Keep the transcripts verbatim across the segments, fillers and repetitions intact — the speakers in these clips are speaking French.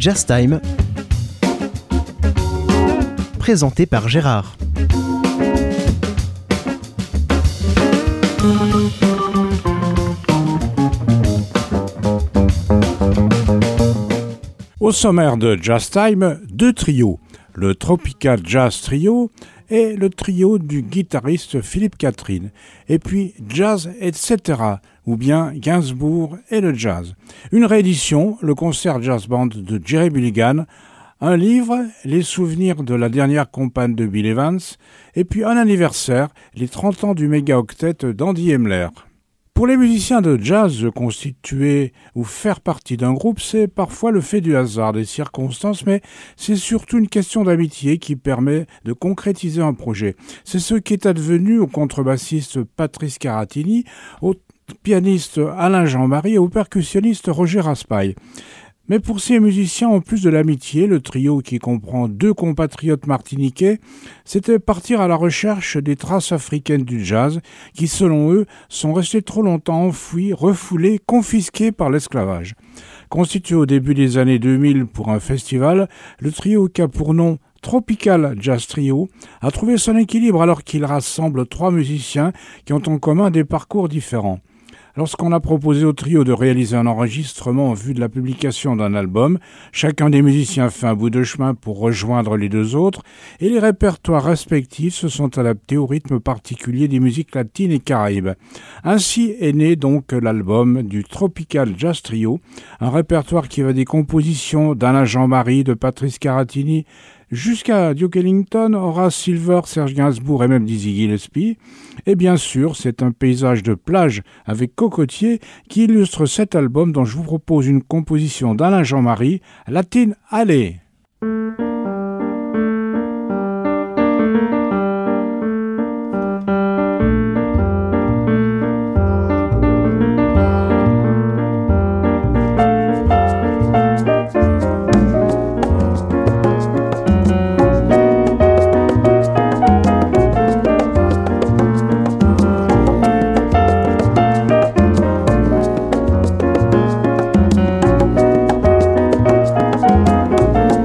Jazz Time, présenté par Gérard. Au sommaire de Jazz Time, deux trios, le Tropical Jazz Trio et le trio du guitariste Philippe Catherine, et puis Jazz et cetera, ou bien Gainsbourg et le jazz. Une réédition, le concert jazz band de Jerry Mulligan, un livre, les souvenirs de la dernière compagne de Bill Evans, et puis un anniversaire, les trente ans du méga-octet d'Andy Hemler. Pour les musiciens de jazz, constituer ou faire partie d'un groupe, c'est parfois le fait du hasard, des circonstances, mais c'est surtout une question d'amitié qui permet de concrétiser un projet. C'est ce qui est advenu au contrebassiste Patrice Caratini, au pianiste Alain Jean-Marie et au percussionniste Roger Raspail. Mais pour ces musiciens, en plus de l'amitié, le trio qui comprend deux compatriotes martiniquais, c'était partir à la recherche des traces africaines du jazz qui, selon eux, sont restées trop longtemps enfouies, refoulées, confisquées par l'esclavage. Constitué au début des années deux mille pour un festival, le trio qui a pour nom Tropical Jazz Trio a trouvé son équilibre alors qu'il rassemble trois musiciens qui ont en commun des parcours différents. Lorsqu'on a proposé au trio de réaliser un enregistrement en vue de la publication d'un album, chacun des musiciens fait un bout de chemin pour rejoindre les deux autres et les répertoires respectifs se sont adaptés au rythme particulier des musiques latines et caraïbes. Ainsi est né donc l'album du Tropical Jazz Trio, un répertoire qui va des compositions d'Alain Jean-Marie, de Patrice Caratini, jusqu'à Duke Ellington, Horace Silver, Serge Gainsbourg et même Dizzy Gillespie. Et bien sûr, c'est un paysage de plage avec cocotiers qui illustre cet album dont je vous propose une composition d'Alain Jean-Marie, Latine Alley. Thank you.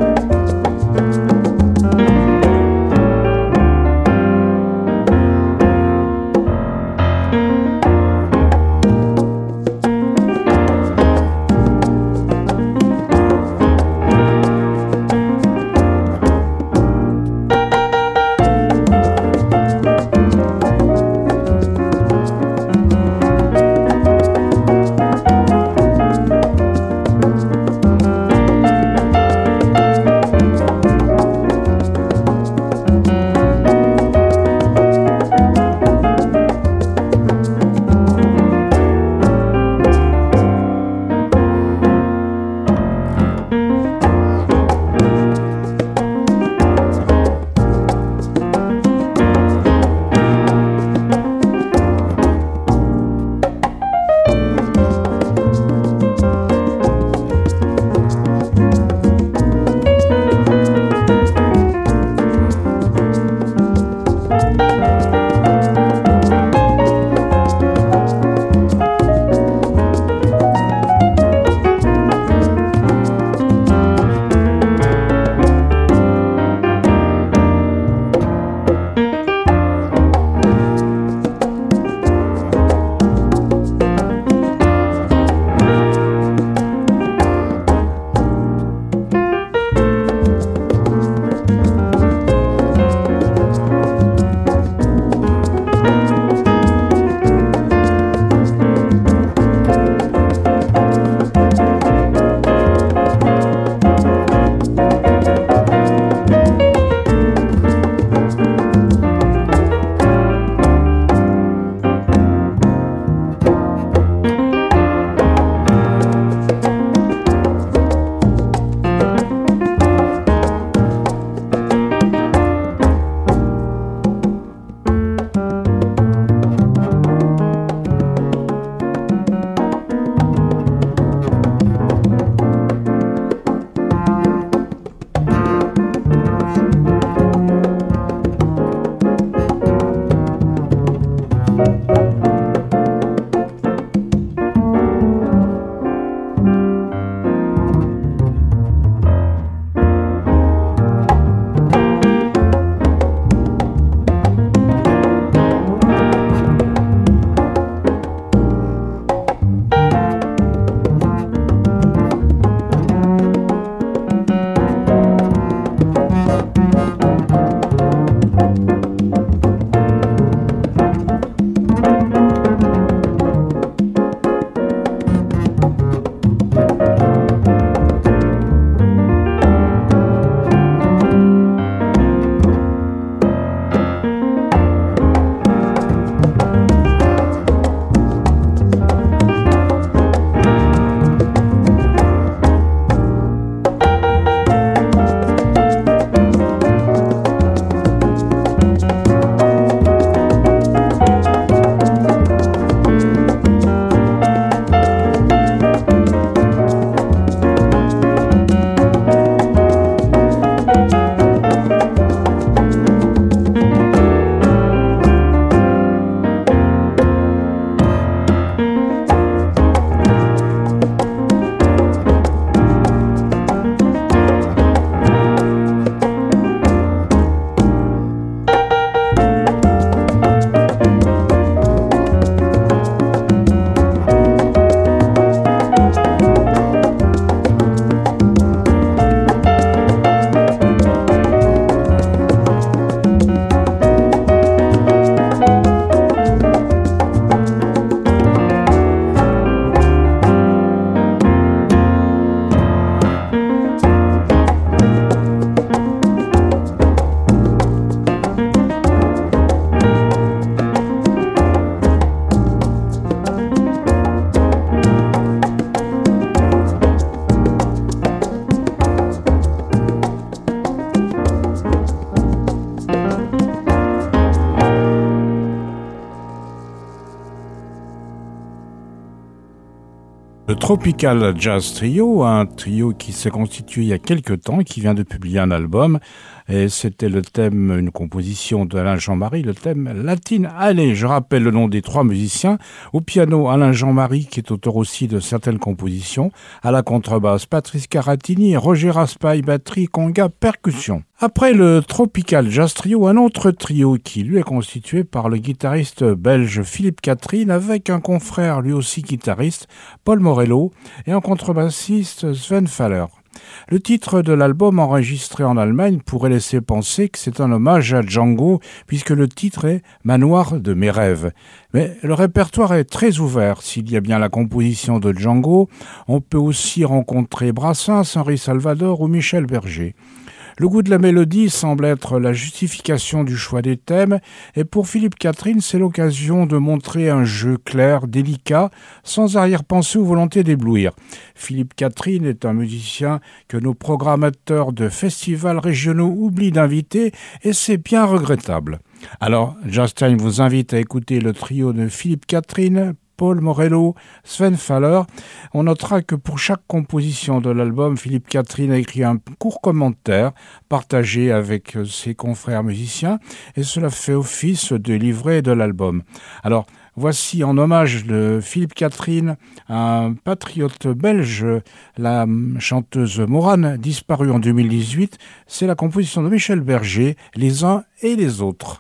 Le Tropical Jazz Trio, un trio qui s'est constitué il y a quelques temps et qui vient de publier un album. Et c'était le thème, une composition d'Alain Jean-Marie, le thème Latine. Allez, je rappelle le nom des trois musiciens. Au piano, Alain Jean-Marie, qui est auteur aussi de certaines compositions. À la contrebasse, Patrice Caratini, Roger Raspail, batterie, conga, percussion. Après le Tropical Jazz Trio, un autre trio qui lui est constitué par le guitariste belge Philippe Catherine avec un confrère lui aussi guitariste, Paul Morello, et un contrebassiste Sven Faller. Le titre de l'album enregistré en Allemagne pourrait laisser penser que c'est un hommage à Django puisque le titre est « Manoir de mes rêves ». Mais le répertoire est très ouvert. S'il y a bien la composition de Django, on peut aussi rencontrer Brassens, Henri Salvador ou Michel Berger. Le goût de la mélodie semble être la justification du choix des thèmes, et pour Philippe Catherine, c'est l'occasion de montrer un jeu clair, délicat, sans arrière-pensée ou volonté d'éblouir. Philippe Catherine est un musicien que nos programmateurs de festivals régionaux oublient d'inviter, et c'est bien regrettable. Alors, Jazz Time vous invite à écouter le trio de Philippe Catherine, Paul Morello, Sven Faller. On notera que pour chaque composition de l'album, Philippe Catherine a écrit un court commentaire partagé avec ses confrères musiciens et cela fait office de livret de l'album. Alors, voici en hommage de Philippe Catherine, un patriote belge, la chanteuse Morane, disparue en deux mille dix-huit. C'est la composition de Michel Berger, Les uns et les autres.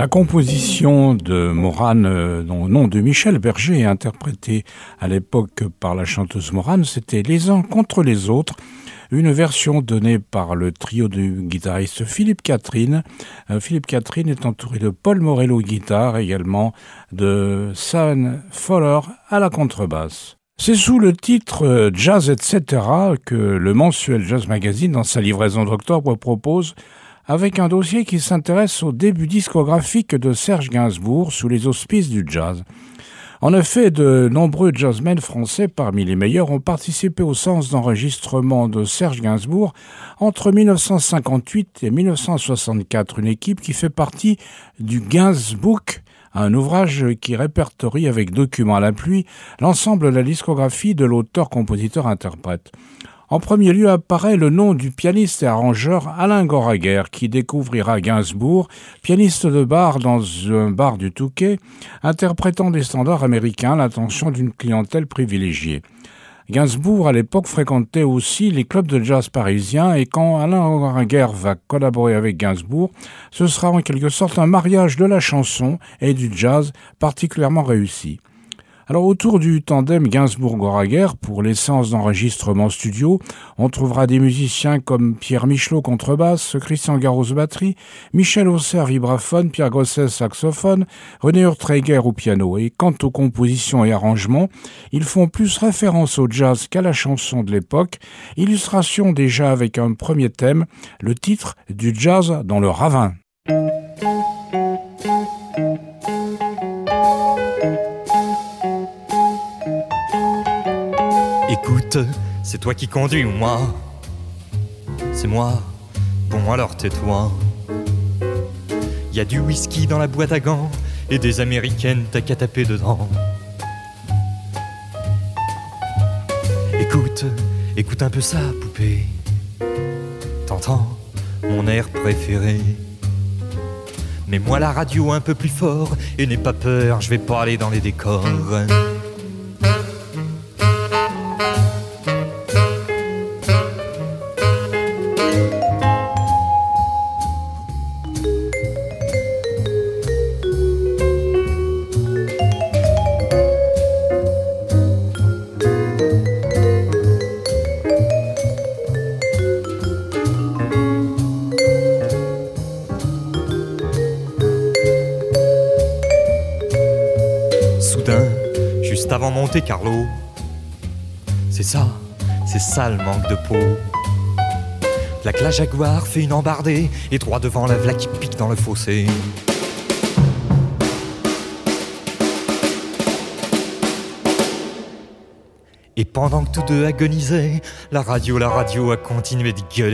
La composition de Morane, euh, dont nom de Michel Berger, interprétée à l'époque par la chanteuse Morane, c'était Les uns contre les autres, une version donnée par le trio du guitariste Philippe Catherine. Euh, Philippe Catherine est entouré de Paul Morello guitare, également de Sam Fowler à la contrebasse. C'est sous le titre euh, Jazz et cetera que le mensuel Jazz Magazine, dans sa livraison d'octobre, propose avec un dossier qui s'intéresse au début discographique de Serge Gainsbourg sous les auspices du jazz. En effet, de nombreux jazzmen français, parmi les meilleurs, ont participé aux séances d'enregistrement de Serge Gainsbourg entre dix-neuf cent cinquante-huit et dix-neuf cent soixante-quatre, une équipe qui fait partie du Gainsbook, un ouvrage qui répertorie avec documents à l'appui l'ensemble de la discographie de l'auteur-compositeur-interprète. En premier lieu apparaît le nom du pianiste et arrangeur Alain Goraguer, qui découvrira Gainsbourg, pianiste de bar dans un bar du Touquet, interprétant des standards américains à l'attention d'une clientèle privilégiée. Gainsbourg, à l'époque, fréquentait aussi les clubs de jazz parisiens, et quand Alain Goraguer va collaborer avec Gainsbourg, ce sera en quelque sorte un mariage de la chanson et du jazz particulièrement réussi. Alors autour du tandem Gainsbourg-Goraguer, pour les séances d'enregistrement studio, on trouvera des musiciens comme Pierre Michelot contrebasse, Christian Garros batterie, Michel Ausserre vibraphone, Pierre Gosset saxophone, René Urtreger au piano. Et quant aux compositions et arrangements, ils font plus référence au jazz qu'à la chanson de l'époque. Illustration déjà avec un premier thème, le titre du jazz dans le ravin. Écoute, c'est toi qui conduis ou moi? C'est moi. Bon alors tais-toi. Y a du whisky dans la boîte à gants et des américaines, t'as qu'à taper dedans. Écoute, écoute un peu ça, poupée. T'entends mon air préféré? Mets-moi la radio un peu plus fort et n'aie pas peur, je vais pas aller dans les décors. Avant Monte Carlo, c'est ça, c'est ça le manque de peau. La que la Jaguar fait une embardée et droit devant la v'là qui pique dans le fossé. Et pendant que tous deux agonisaient, la radio, la radio a continué de gueuler.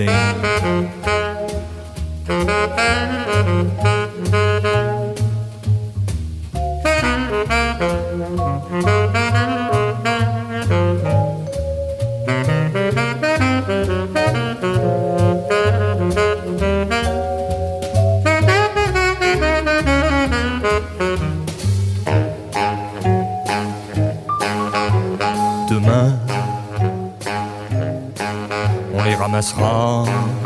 Demain, on les ramassera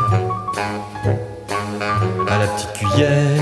à la petite cuillère.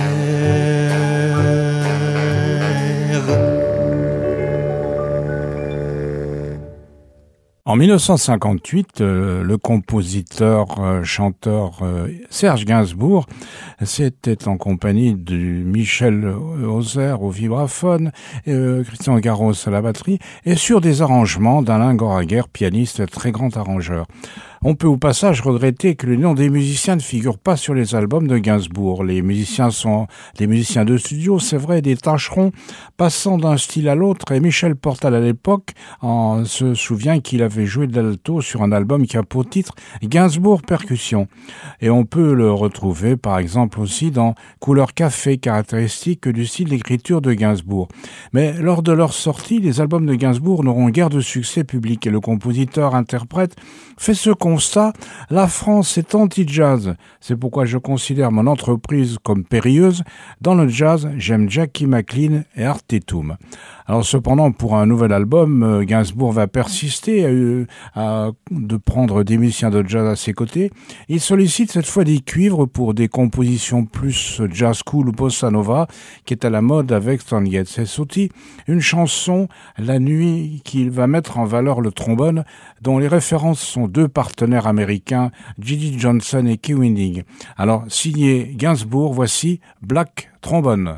En dix-neuf cent cinquante-huit, euh, le compositeur, euh, chanteur euh, Serge Gainsbourg, c'était en compagnie de Michel Ausserre au vibraphone, euh, Christian Garros à la batterie, et sur des arrangements d'Alain Goraguer, pianiste, très grand arrangeur. On peut au passage regretter que le nom des musiciens ne figure pas sur les albums de Gainsbourg. Les musiciens sont des musiciens de studio, c'est vrai, des tâcherons, passant d'un style à l'autre, et Michel Portal à l'époque en se souvient qu'il avait joué de l'alto sur un album qui a pour titre Gainsbourg Percussion. Et on peut le retrouver par exemple aussi dans Couleur Café, caractéristique du style d'écriture de Gainsbourg. Mais lors de leur sortie, les albums de Gainsbourg n'auront guère de succès public et le compositeur-interprète fait ce constat: la France est anti-jazz. C'est pourquoi je considère mon entreprise comme périlleuse. Dans le jazz, j'aime Jackie McLean et Art Tatum. Alors cependant, pour un nouvel album, Gainsbourg va persister de, à, de prendre des musiciens de jazz à ses côtés. Il sollicite cette fois des cuivres pour des compositions plus jazz cool ou bossa nova, qui est à la mode avec Stan Getz. C'est aussi une chanson, La Nuit, qu'il va mettre en valeur le trombone, dont les références sont deux partenaires américains, Gigi Johnson et Key Winding. Alors, signé Gainsbourg, voici Black Trombone.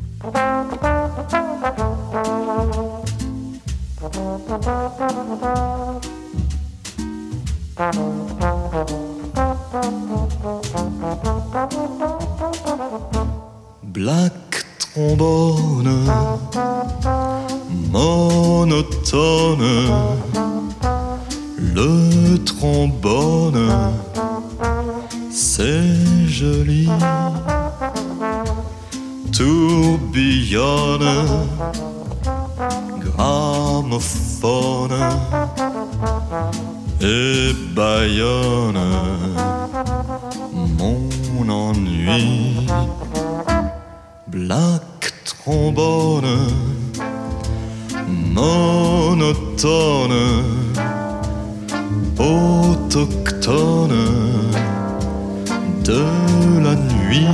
Black trombone, monotone, le trombone, c'est joli, tourbillonne, gramophone et bâillonne mon ennui. Black trombone, monotone, autochtone de la nuit.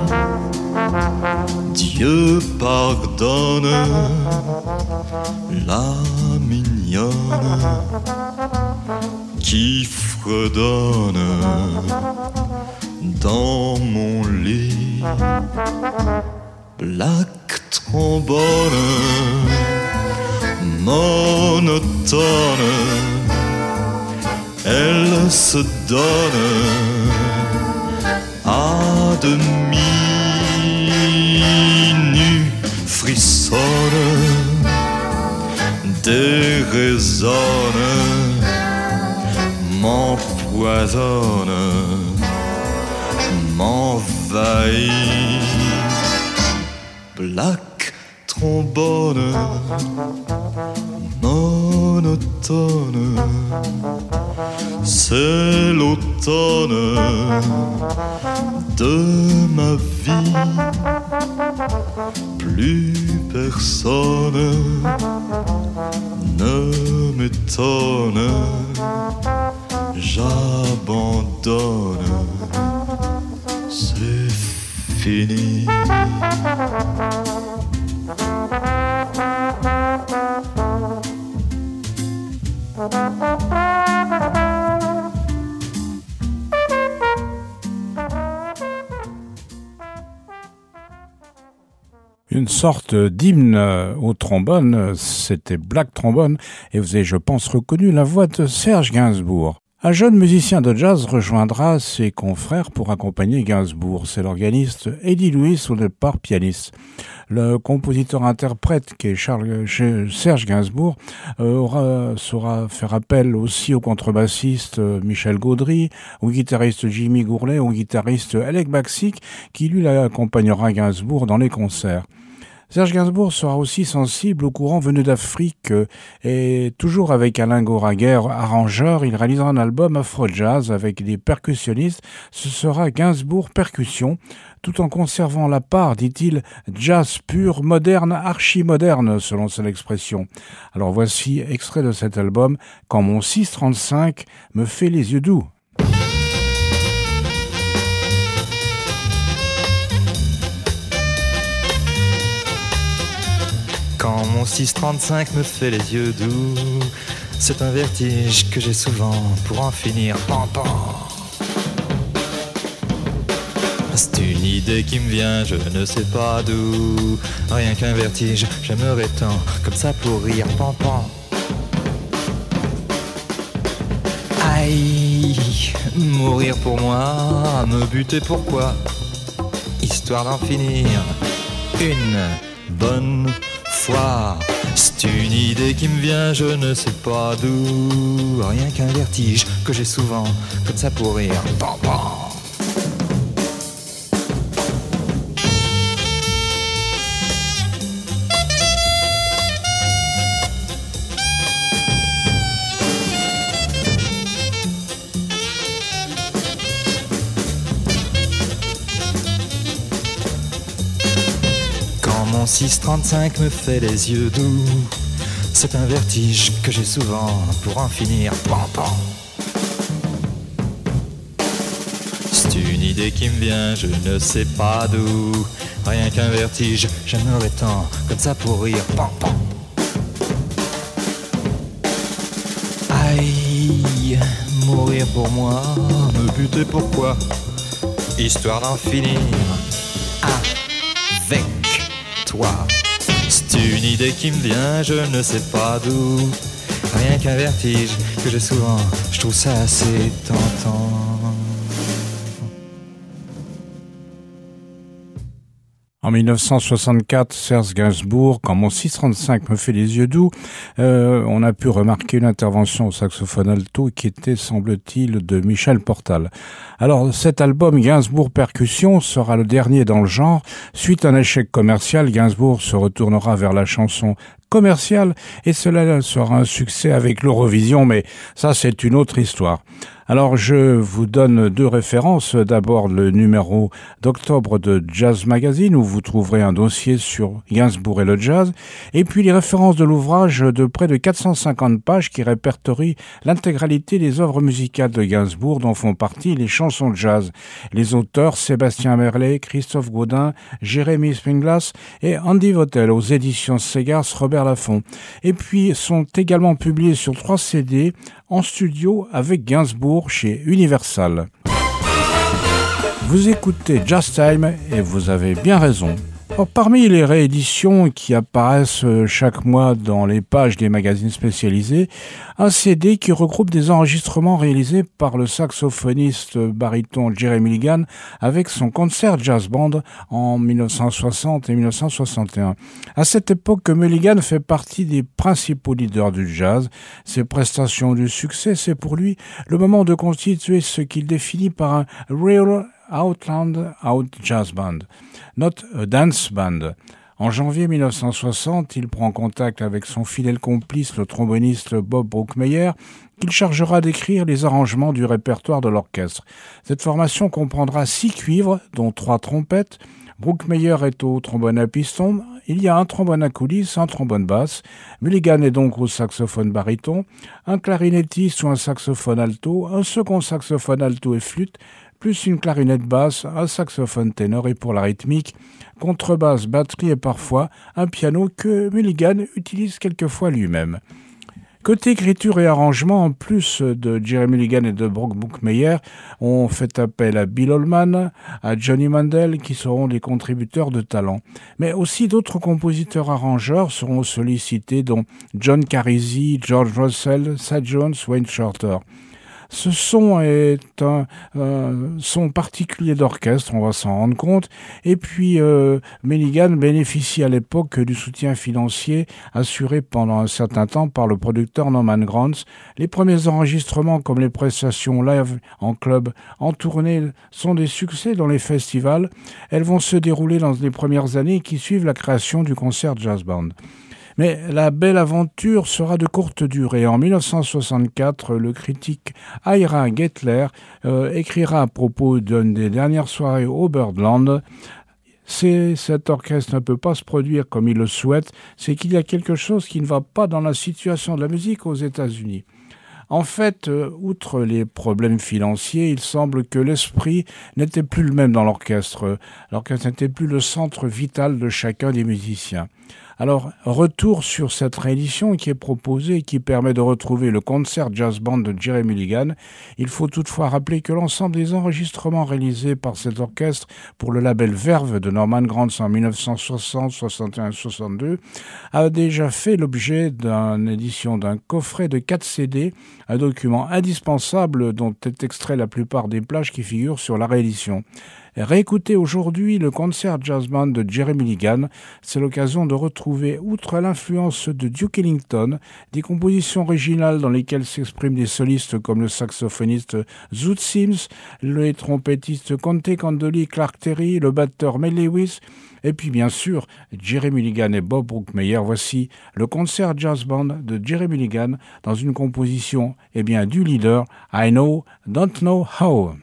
Dieu pardonne la mignonne qui fredonne dans mon lit. Black trombone, monotone, elle se donne à demi nue, frissonne, déraisonne, m'empoisonne, m'envahit. Black trombone, monotone, c'est l'automne de ma vie. Plus personne ne m'étonne, j'abandonne, c'est fini. Une sorte d'hymne au trombone, c'était Black Trombone, et vous avez, je pense, reconnu la voix de Serge Gainsbourg. Un jeune musicien de jazz rejoindra ses confrères pour accompagner Gainsbourg. C'est l'organiste Eddie Lewis, au départ pianiste. Le compositeur-interprète, qui est Charles, Serge Gainsbourg, euh, aura, saura faire appel aussi au contrebassiste Michel Gaudry, au guitariste Jimmy Gourlay, au guitariste Alec Baxic, qui lui accompagnera Gainsbourg dans les concerts. Serge Gainsbourg sera aussi sensible aux courants venus d'Afrique et toujours avec Alain Goraguer, arrangeur, il réalisera un album afro-jazz avec des percussionnistes. Ce sera Gainsbourg Percussion, tout en conservant la part, dit-il, jazz pur, moderne, archi-moderne, selon son expression. Alors voici extrait de cet album, Quand mon six trente-cinq me fait les yeux doux. Quand mon six trente-cinq me fait les yeux doux, c'est un vertige que j'ai souvent pour en finir pan pan. C'est une idée qui me vient, je ne sais pas d'où. Rien qu'un vertige, j'aimerais tant, comme ça pour rire pan pan. Aïe, mourir pour moi, me buter pourquoi? Histoire d'en finir une bonne fois. C'est une idée qui me vient, je ne sais pas d'où. Rien qu'un vertige que j'ai souvent, comme ça pour rire. Pan, pan. six trente-cinq me fait les yeux doux, C'est un vertige que j'ai souvent pour en finir. Pan, pan. C'est une idée qui me vient, je ne sais pas d'où. Rien qu'un vertige, j'aimerais tant comme ça pour rire. Pan, pan. Aïe, mourir pour moi, me buter pourquoi? Histoire d'en finir avec toi. C'est une idée qui me vient, je ne sais pas d'où. Rien qu'un vertige que j'ai souvent, je trouve ça assez tentant. En mille neuf cent soixante-quatre, Serge Gainsbourg, quand mon six trente-cinq me fait les yeux doux, euh, on a pu remarquer une intervention au saxophone alto qui était, semble-t-il, de Michel Portal. Alors, cet album Gainsbourg Percussion sera le dernier dans le genre. Suite à un échec commercial, Gainsbourg se retournera vers la chanson commerciale et cela sera un succès avec l'Eurovision, mais ça, c'est une autre histoire. Alors, je vous donne deux références. D'abord, le numéro d'octobre de Jazz Magazine, où vous trouverez un dossier sur Gainsbourg et le jazz, et puis les références de l'ouvrage de près de quatre cent cinquante pages qui répertorie l'intégralité des œuvres musicales de Gainsbourg, dont font partie les chansons de jazz. Les auteurs, Sébastien Merlet, Christophe Gaudin, Jérémy Spinglas et Andy Votel, aux éditions Segars, Robert Laffont. Et puis, sont également publiés sur trois C D en studio avec Gainsbourg chez Universal. Vous écoutez Jazz Time et vous avez bien raison. Alors, parmi les rééditions qui apparaissent chaque mois dans les pages des magazines spécialisés, un C D qui regroupe des enregistrements réalisés par le saxophoniste baryton Jerry Mulligan avec son concert jazz band en mille neuf cent soixante et mille neuf cent soixante et un. À cette époque, Mulligan fait partie des principaux leaders du jazz. Ses prestations du succès, c'est pour lui le moment de constituer ce qu'il définit par un real Outland Out Jazz Band, not a dance band. En janvier mille neuf cent soixante, il prend contact avec son fidèle complice, le tromboniste Bob Brookmeyer, qu'il chargera d'écrire les arrangements du répertoire de l'orchestre. Cette formation comprendra six cuivres, dont trois trompettes. Brookmeyer est au trombone à piston. Il y a un trombone à coulisses, un trombone basse. Mulligan est donc au saxophone baryton, un clarinettiste ou un saxophone alto, un second saxophone alto et flûte, plus une clarinette basse, un saxophone ténor et pour la rythmique, contrebasse, batterie et parfois un piano que Mulligan utilise quelquefois lui-même. Côté écriture et arrangement, en plus de Jerry Mulligan et de Brock Brookmeyer, on fait appel à Bill Holman, à Johnny Mandel, qui seront des contributeurs de talent. Mais aussi d'autres compositeurs-arrangeurs seront sollicités, dont John Carisi, George Russell, Thad Jones, Wayne Shorter. Ce son est un euh, son particulier d'orchestre, on va s'en rendre compte. Et puis, euh, Mulligan bénéficie à l'époque du soutien financier assuré pendant un certain temps par le producteur Norman Granz. Les premiers enregistrements, comme les prestations live en club, en tournée, sont des succès dans les festivals. Elles vont se dérouler dans les premières années qui suivent la création du concert Jazz Band. Mais la belle aventure sera de courte durée. En mille neuf cent soixante-quatre, le critique Ira Gettler euh, écrira à propos d'une des dernières soirées au Birdland. C'est cet orchestre ne peut pas se produire comme il le souhaite, c'est qu'il y a quelque chose qui ne va pas dans la situation de la musique aux États-Unis. En fait, euh, outre les problèmes financiers, il semble que l'esprit n'était plus le même dans l'orchestre. L'orchestre n'était plus le centre vital de chacun des musiciens. Alors, retour sur cette réédition qui est proposée et qui permet de retrouver le concert jazz band de Jerry Mulligan. Il faut toutefois rappeler que l'ensemble des enregistrements réalisés par cet orchestre pour le label Verve de Norman Granz en mille neuf cent soixante, soixante et un, soixante-deux a déjà fait l'objet d'une édition d'un coffret de quatre C D, un document indispensable dont est extrait la plupart des plages qui figurent sur la réédition. Réécouter aujourd'hui le concert jazz band de Jerry Mulligan, c'est l'occasion de retrouver, outre l'influence de Duke Ellington, des compositions originales dans lesquelles s'expriment des solistes comme le saxophoniste Zoot Sims, le trompettistes Conte Candoli, Clark Terry, le batteur Mel Lewis, et puis bien sûr Jerry Mulligan et Bob Brookmeyer. Voici le concert jazz band de Jerry Mulligan dans une composition eh bien, du leader I Know, Don't Know How.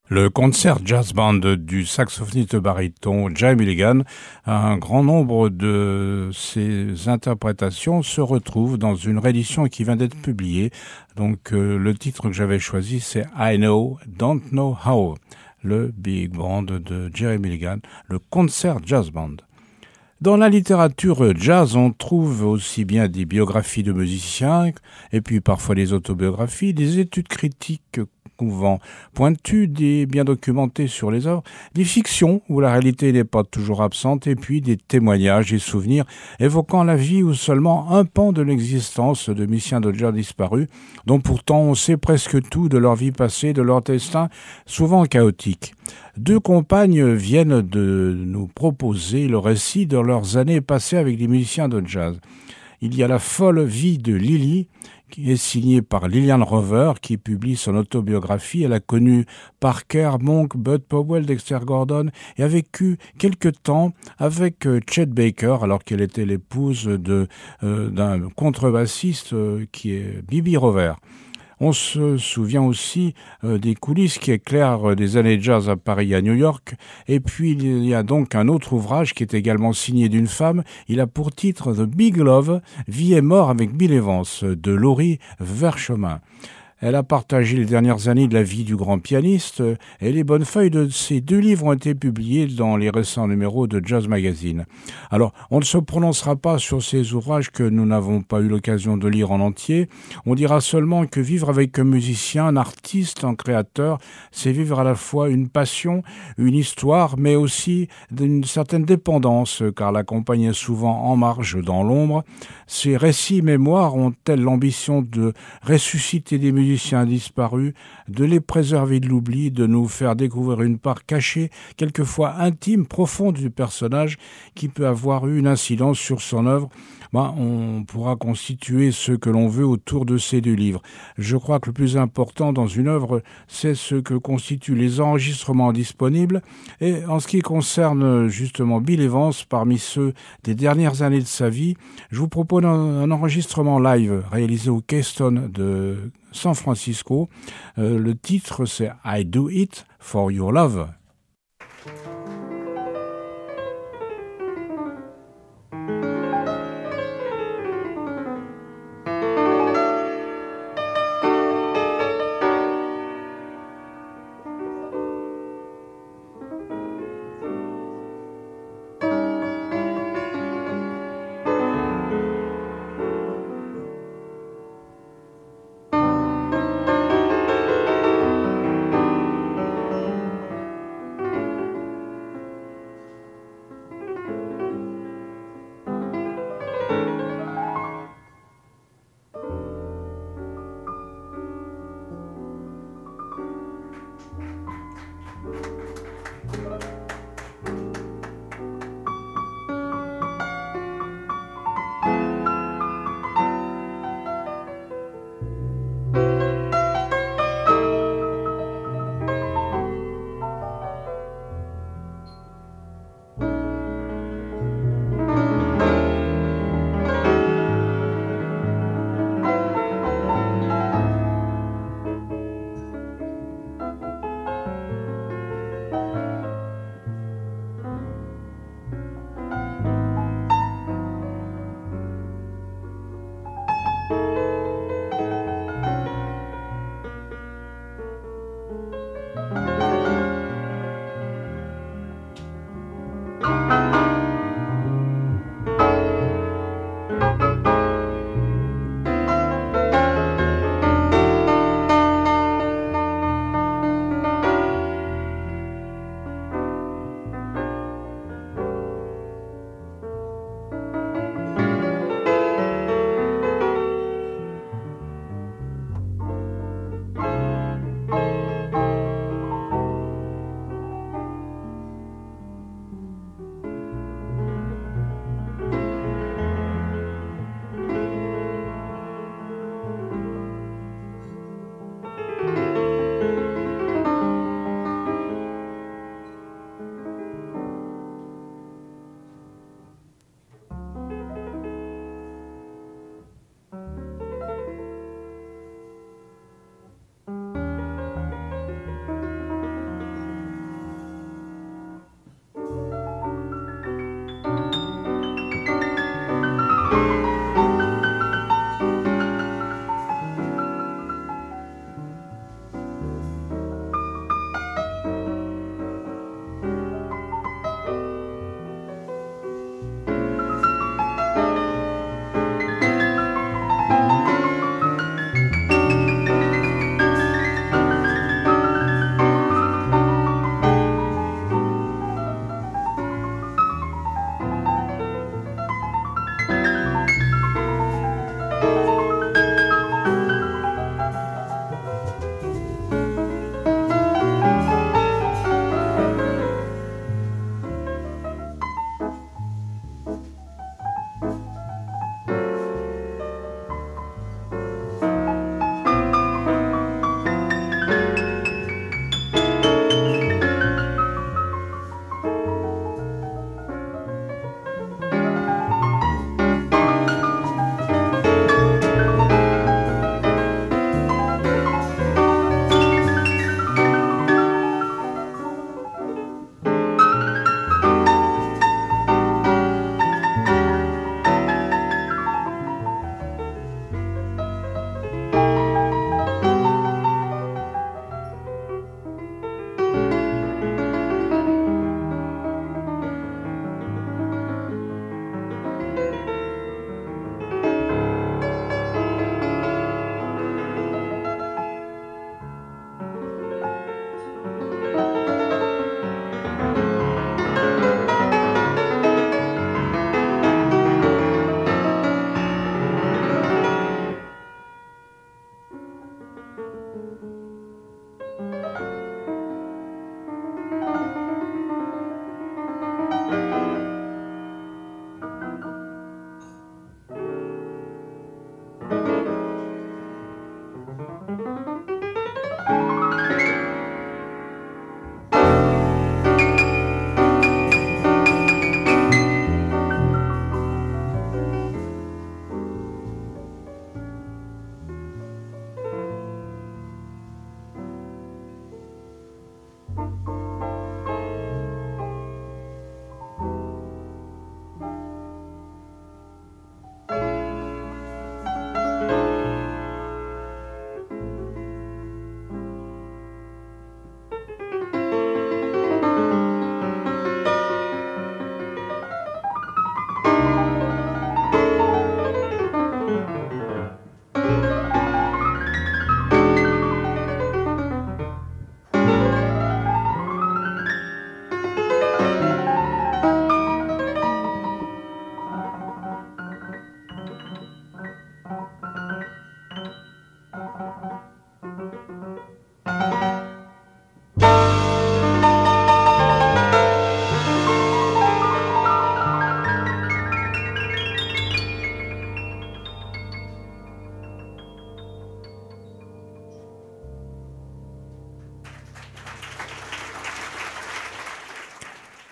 Le concert jazz band du saxophoniste baryton Jerry Mulligan, un grand nombre de ses interprétations se retrouvent dans une réédition qui vient d'être publiée. Donc euh, le titre que j'avais choisi, c'est I Know, Don't Know How, le big band de Jerry Mulligan, le concert jazz band. Dans la littérature jazz, on trouve aussi bien des biographies de musiciens, et puis parfois des autobiographies, des études critiques souvent pointues et bien documentées sur les œuvres, des fictions où la réalité n'est pas toujours absente, et puis des témoignages et souvenirs évoquant la vie ou seulement un pan de l'existence de musiciens de jazz disparus, dont pourtant on sait presque tout de leur vie passée, de leur destin, souvent chaotique. Deux compagnes viennent de nous proposer le récit de leurs années passées avec des musiciens de jazz. Il y a La folle vie de Lily, qui est signée par Lillian Rover, qui publie son autobiographie. Elle a connu Parker, Monk, Bud Powell, Dexter Gordon et a vécu quelque temps avec Chet Baker, alors qu'elle était l'épouse de, euh, d'un contrebassiste euh, qui est Bibi Rover. On se souvient aussi euh, des coulisses qui éclairent des années jazz à Paris et à New York. Et puis il y a donc un autre ouvrage qui est également signé d'une femme. Il a pour titre The Big Love, Vie et mort avec Bill Evans, de Laurie Verchemin. Elle a partagé les dernières années de la vie du grand pianiste et les bonnes feuilles de ces deux livres ont été publiés dans les récents numéros de Jazz Magazine. Alors, on ne se prononcera pas sur ces ouvrages que nous n'avons pas eu l'occasion de lire en entier. On dira seulement que vivre avec un musicien, un artiste, un créateur, c'est vivre à la fois une passion, une histoire, mais aussi une certaine dépendance, car la compagnie est souvent en marge, dans l'ombre. Ces récits mémoires ont-elles l'ambition de ressusciter des musiciens musiciens disparus, de les préserver de l'oubli, de nous faire découvrir une part cachée, quelquefois intime, profonde du personnage qui peut avoir eu une incidence sur son œuvre. Ben, on pourra constituer ce que l'on veut autour de ces deux livres. Je crois que le plus important dans une œuvre, c'est ce que constituent les enregistrements disponibles. Et en ce qui concerne justement Bill Evans, parmi ceux des dernières années de sa vie, je vous propose un, un enregistrement live réalisé au Keystone de San Francisco. Euh, le titre, c'est I Do It For Your Love.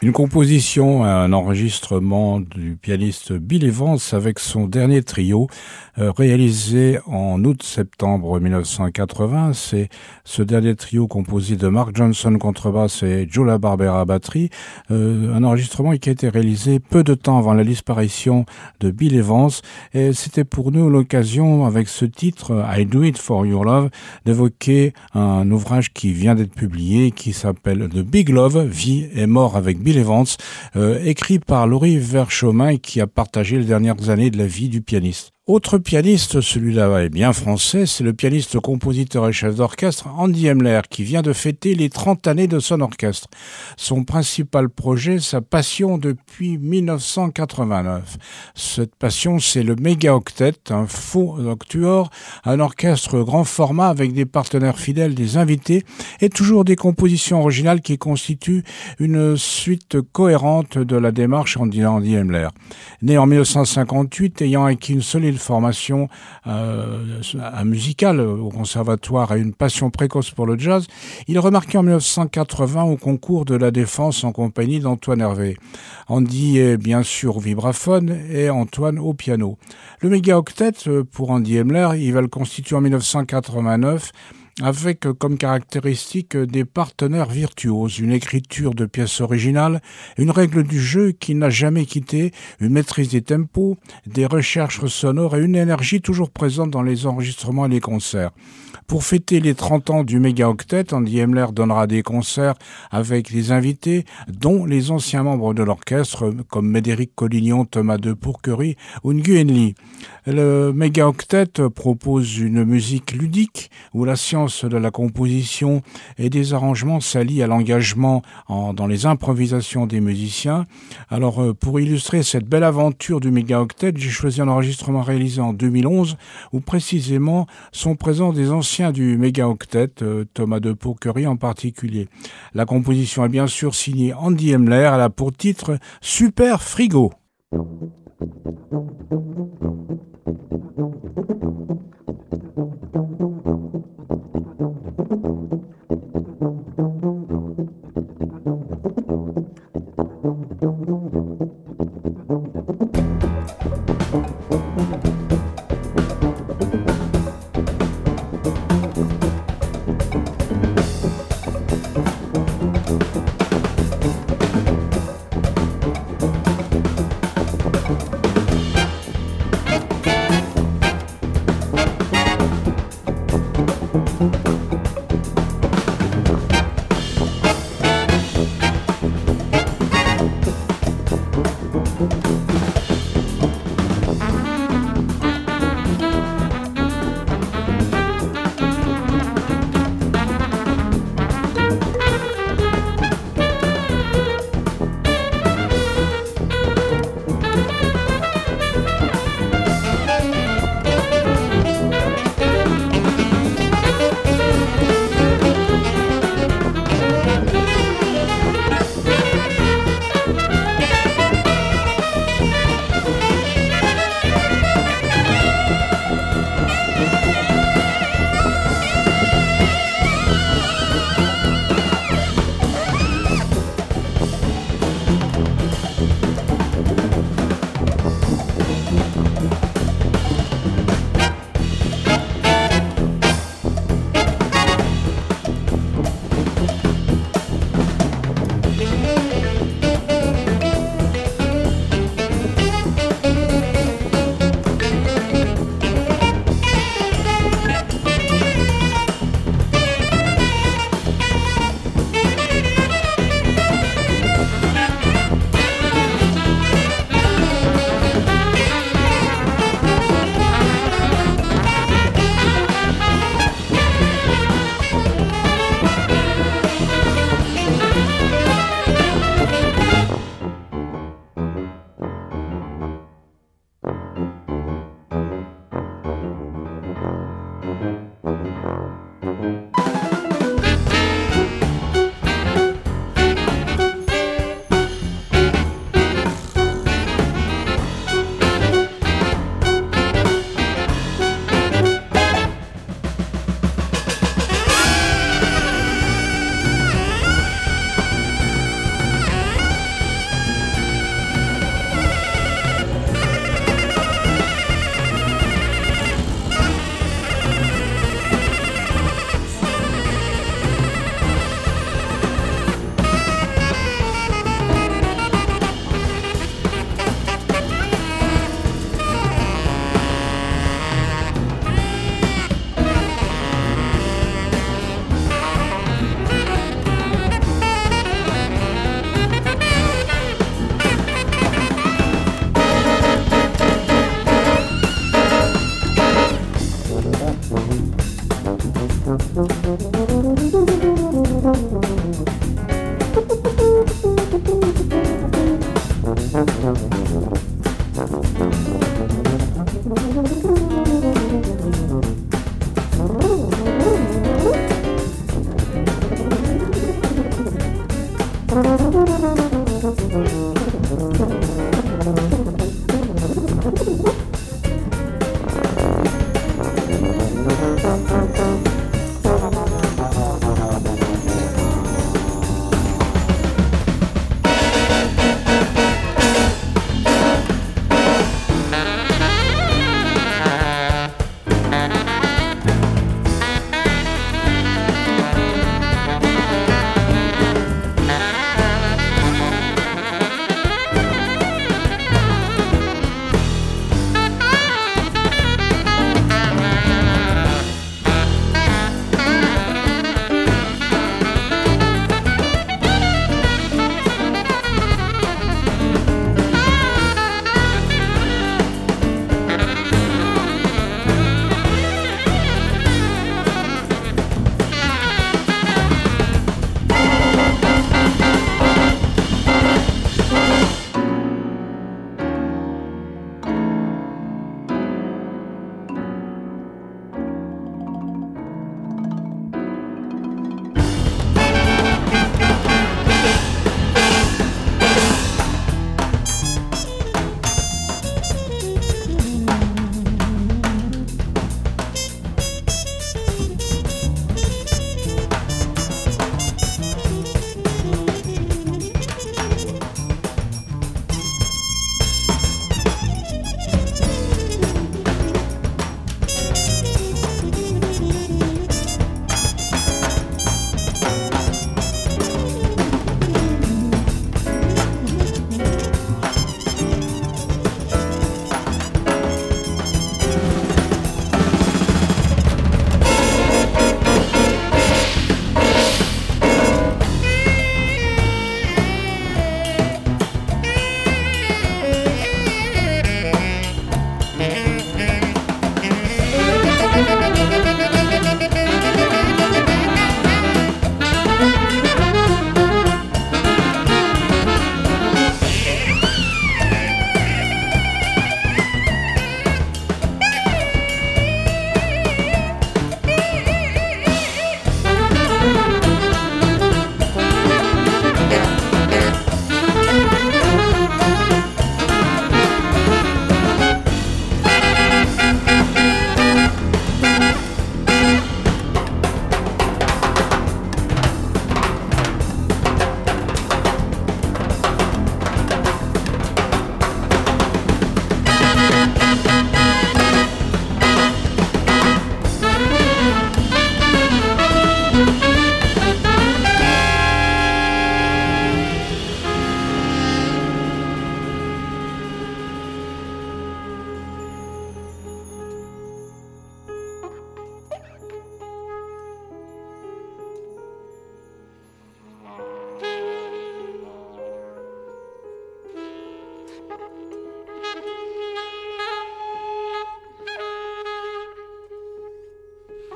Une composition, un enregistrement du pianiste Bill Evans avec son dernier trio, euh, réalisé en août-septembre mille neuf cent quatre-vingts. C'est ce dernier trio composé de Mark Johnson contrebasse et Joe LaBarbera batterie, euh, un enregistrement qui a été réalisé peu de temps avant la disparition de Bill Evans. Et c'était pour nous l'occasion, avec ce titre I Do It For Your Love, d'évoquer un ouvrage qui vient d'être publié, qui s'appelle The Big Love, Vie et mort avec Bill Evans, euh, écrit par Laurie Verschomen, qui a partagé les dernières années de la vie du pianiste. Autre pianiste, celui-là est bien français, c'est le pianiste, compositeur et chef d'orchestre Andy Emler, qui vient de fêter les trente années de son orchestre. Son principal projet, sa passion depuis mille neuf cent quatre-vingt-neuf. Cette passion, c'est le Mega Octet, un faux octuor, un orchestre grand format avec des partenaires fidèles, des invités et toujours des compositions originales qui constituent une suite cohérente de la démarche Andy Emler. Né en mille neuf cent cinquante-huit, ayant acquis une solide formation euh, musicale au conservatoire et une passion précoce pour le jazz, il est remarqué en mille neuf cent quatre-vingts au concours de la Défense en compagnie d'Antoine Hervé. Andy est bien sûr au vibraphone et Antoine au piano. Le Mega Octet, pour Andy Emler, il va le constituer en mille neuf cent quatre-vingt-neuf avec comme caractéristique des partenaires virtuoses, une écriture de pièces originales, une règle du jeu qui n'a jamais quitté, une maîtrise des tempos, des recherches sonores et une énergie toujours présente dans les enregistrements et les concerts. Pour fêter les trente ans du Mega Octet, Andy Emler donnera des concerts avec des invités, dont les anciens membres de l'orchestre, comme Médéric Collignon, Thomas de Pourquerie ou Nguyen Ly. Le Mega Octet propose une musique ludique où la science de la composition et des arrangements s'allie à l'engagement en, dans les improvisations des musiciens. Alors, euh, pour illustrer cette belle aventure du Mega Octet, j'ai choisi un enregistrement réalisé en deux mille onze où précisément sont présents des anciens du Mega Octet, euh, Thomas de Pourquerie en particulier. La composition est bien sûr signée Andy Emler, elle a pour titre Super Frigo.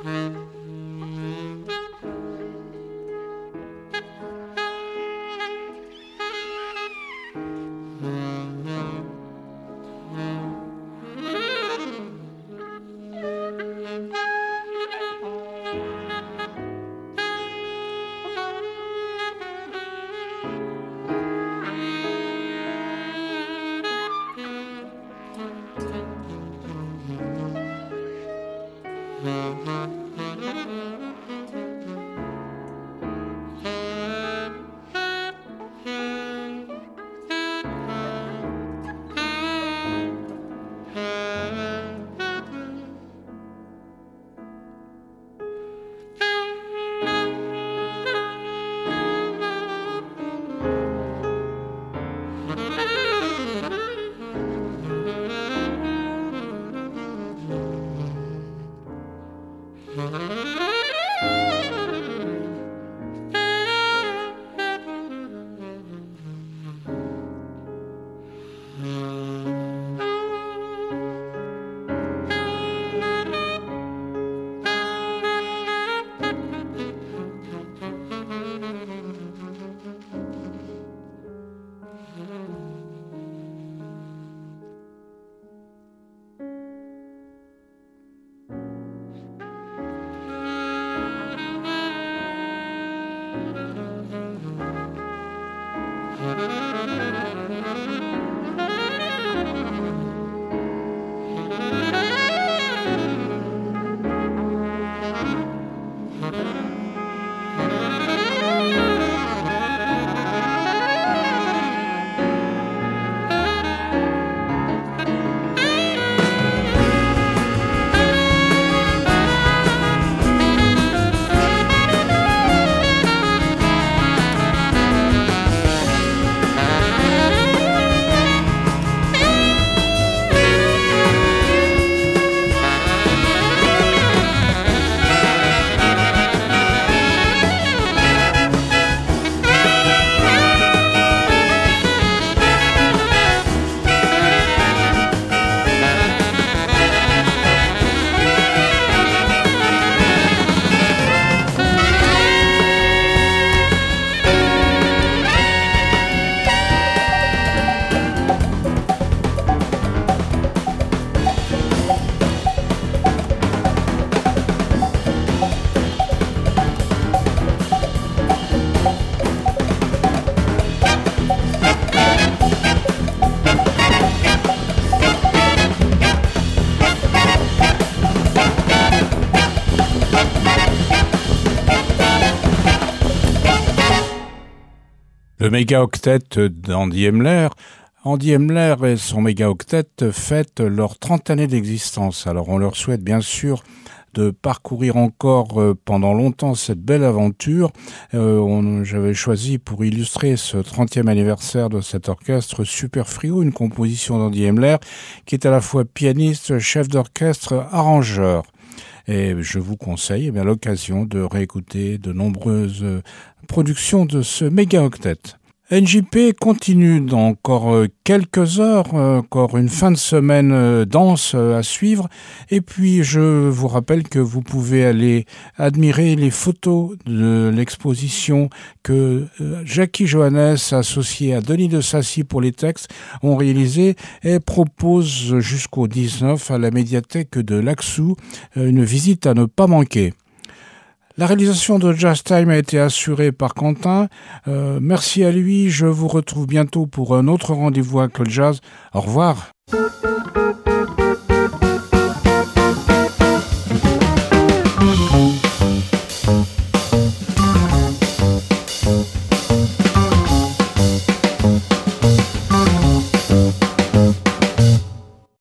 Le méga-octet d'Andy Hemler. Andy Hemler et son méga-octet fêtent leurs trente années d'existence. Alors on leur souhaite bien sûr de parcourir encore euh, pendant longtemps cette belle aventure. Euh, on, j'avais choisi pour illustrer ce trentième anniversaire de cet orchestre Super Frio, une composition d'Andy Hemler qui est à la fois pianiste, chef d'orchestre, arrangeur. Et je vous conseille eh bien, l'occasion de réécouter de nombreuses productions de ce méga-octet. N J P continue dans encore quelques heures, encore une fin de semaine dense à suivre. Et puis, je vous rappelle que vous pouvez aller admirer les photos de l'exposition que Jackie Johannes, associé à Denis de Sacy pour les textes, ont réalisé et propose jusqu'au dix-neuf à la médiathèque de Laxou une visite à ne pas manquer. La réalisation de Jazz Time a été assurée par Quentin. Euh, merci à lui. Je vous retrouve bientôt pour un autre rendez-vous avec le jazz. Au revoir.